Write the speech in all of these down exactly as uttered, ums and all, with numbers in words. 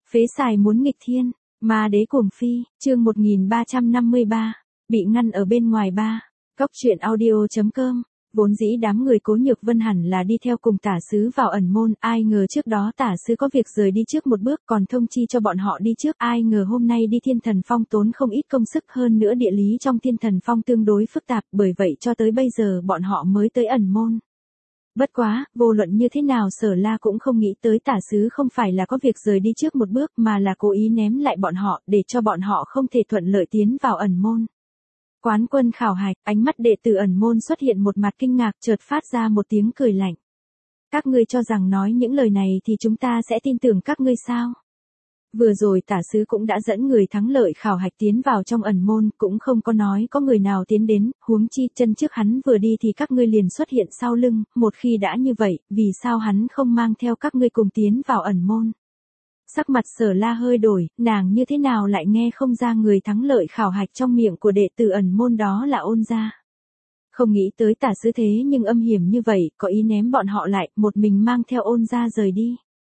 Phế xài muốn nghịch thiên, ma đế cuồng phi, chương một nghìn ba trăm năm mươi ba, bị ngăn ở bên ngoài ba. Cóc truyện audio chấm com. Vốn dĩ đám người Cố Nhược Vân hẳn là đi theo cùng tả sứ vào ẩn môn, ai ngờ trước đó tả sứ có việc rời đi trước một bước còn thông chi cho bọn họ đi trước, ai ngờ hôm nay đi Thiên Thần Phong tốn không ít công sức, hơn nữa địa lý trong Thiên Thần Phong tương đối phức tạp, bởi vậy cho tới bây giờ bọn họ mới tới ẩn môn. Bất quá, vô luận như thế nào Sở La cũng không nghĩ tới tả sứ không phải là có việc rời đi trước một bước mà là cố ý ném lại bọn họ để cho bọn họ không thể thuận lợi tiến vào ẩn môn. Quán quân khảo hạch, ánh mắt đệ tử ẩn môn xuất hiện một mặt kinh ngạc, chợt phát ra một tiếng cười lạnh. Các ngươi cho rằng nói những lời này thì chúng ta sẽ tin tưởng các ngươi sao? Vừa rồi tả sứ cũng đã dẫn người thắng lợi khảo hạch tiến vào trong ẩn môn, cũng không có nói có người nào tiến đến, huống chi chân trước hắn vừa đi thì các ngươi liền xuất hiện sau lưng, một khi đã như vậy, vì sao hắn không mang theo các ngươi cùng tiến vào ẩn môn? Sắc mặt Sở La hơi đổi, nàng như thế nào lại nghe không ra người thắng lợi khảo hạch trong miệng của đệ tử ẩn môn đó là Ôn gia. Không nghĩ tới tả sứ thế nhưng âm hiểm như vậy, có ý ném bọn họ lại, một mình mang theo Ôn gia rời đi.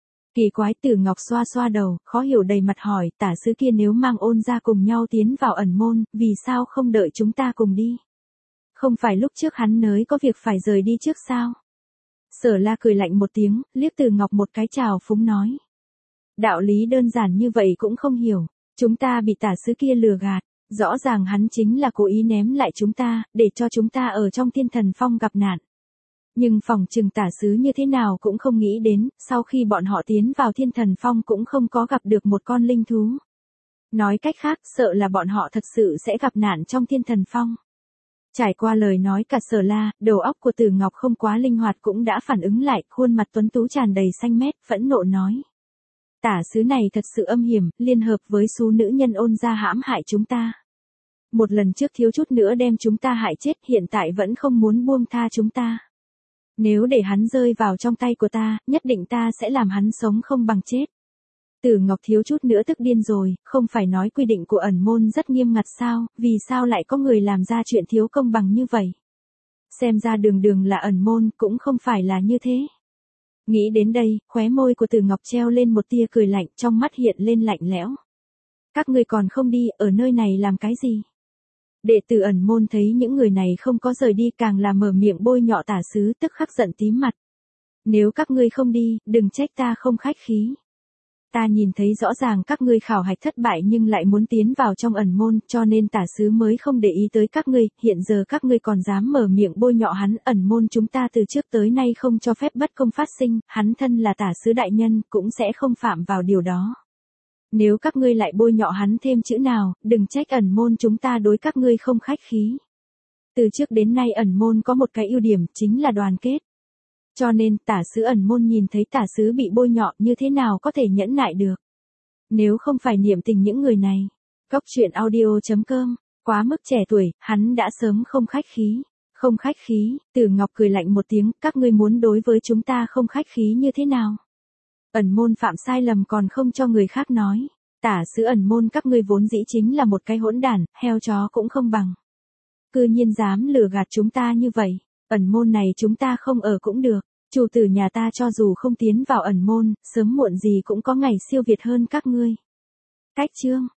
Kỳ quái, Tử Ngọc xoa xoa đầu, khó hiểu đầy mặt hỏi, tả sứ kia nếu mang Ôn gia cùng nhau tiến vào ẩn môn, vì sao không đợi chúng ta cùng đi? Không phải lúc trước hắn nới có việc phải rời đi trước sao? Sở La cười lạnh một tiếng, liếc Tử Ngọc một cái chào phúng nói. Đạo lý đơn giản như vậy cũng không hiểu, chúng ta bị tả sứ kia lừa gạt, rõ ràng hắn chính là cố ý ném lại chúng ta, để cho chúng ta ở trong Thiên Thần Phong gặp nạn. Nhưng phòng trừng tả sứ như thế nào cũng không nghĩ đến, sau khi bọn họ tiến vào Thiên Thần Phong cũng không có gặp được một con linh thú. Nói cách khác, sợ là bọn họ thật sự sẽ gặp nạn trong Thiên Thần Phong. Trải qua lời nói cả Sở La, đầu óc của Tử Ngọc không quá linh hoạt cũng đã phản ứng lại, khuôn mặt tuấn tú tràn đầy xanh mét, phẫn nộ nói. Tả sứ này thật sự âm hiểm, liên hợp với số nữ nhân Ôn gia hãm hại chúng ta. Một lần trước thiếu chút nữa đem chúng ta hại chết, hiện tại vẫn không muốn buông tha chúng ta. Nếu để hắn rơi vào trong tay của ta, nhất định ta sẽ làm hắn sống không bằng chết. Tử Ngọc thiếu chút nữa tức điên rồi, không phải nói quy định của ẩn môn rất nghiêm ngặt sao, vì sao lại có người làm ra chuyện thiếu công bằng như vậy? Xem ra đường đường là ẩn môn, cũng không phải là như thế. Nghĩ đến đây, khóe môi của Tử Ngọc treo lên một tia cười lạnh, trong mắt hiện lên lạnh lẽo. Các ngươi còn không đi, ở nơi này làm cái gì? Đệ tử ẩn môn thấy những người này không có rời đi càng là mở miệng bôi nhọ tả sứ, tức khắc giận tím mặt. Nếu các ngươi không đi, đừng trách ta không khách khí. Ta nhìn thấy rõ ràng các ngươi khảo hạch thất bại nhưng lại muốn tiến vào trong ẩn môn, cho nên tả sứ mới không để ý tới các ngươi, hiện giờ các ngươi còn dám mở miệng bôi nhọ hắn. Ẩn môn chúng ta từ trước tới nay không cho phép bất công phát sinh, hắn thân là tả sứ đại nhân, cũng sẽ không phạm vào điều đó. Nếu các ngươi lại bôi nhọ hắn thêm chữ nào, đừng trách ẩn môn chúng ta đối các ngươi không khách khí. Từ trước đến nay ẩn môn có một cái ưu điểm, chính là đoàn kết. Cho nên, tả sứ ẩn môn nhìn thấy tả sứ bị bôi nhọ như thế nào có thể nhẫn nại được. Nếu không phải niệm tình những người này. Cóc truyện audio chấm com, quá mức trẻ tuổi, hắn đã sớm không khách khí. Không khách khí, Tử Ngọc cười lạnh một tiếng, các ngươi muốn đối với chúng ta không khách khí như thế nào? Ẩn môn phạm sai lầm còn không cho người khác nói. Tả sứ ẩn môn các ngươi vốn dĩ chính là một cái hỗn đản, heo chó cũng không bằng. Cư nhiên dám lừa gạt chúng ta như vậy. Ẩn môn này chúng ta không ở cũng được. Chủ tử nhà ta cho dù không tiến vào ẩn môn, sớm muộn gì cũng có ngày siêu việt hơn các ngươi. Cách chương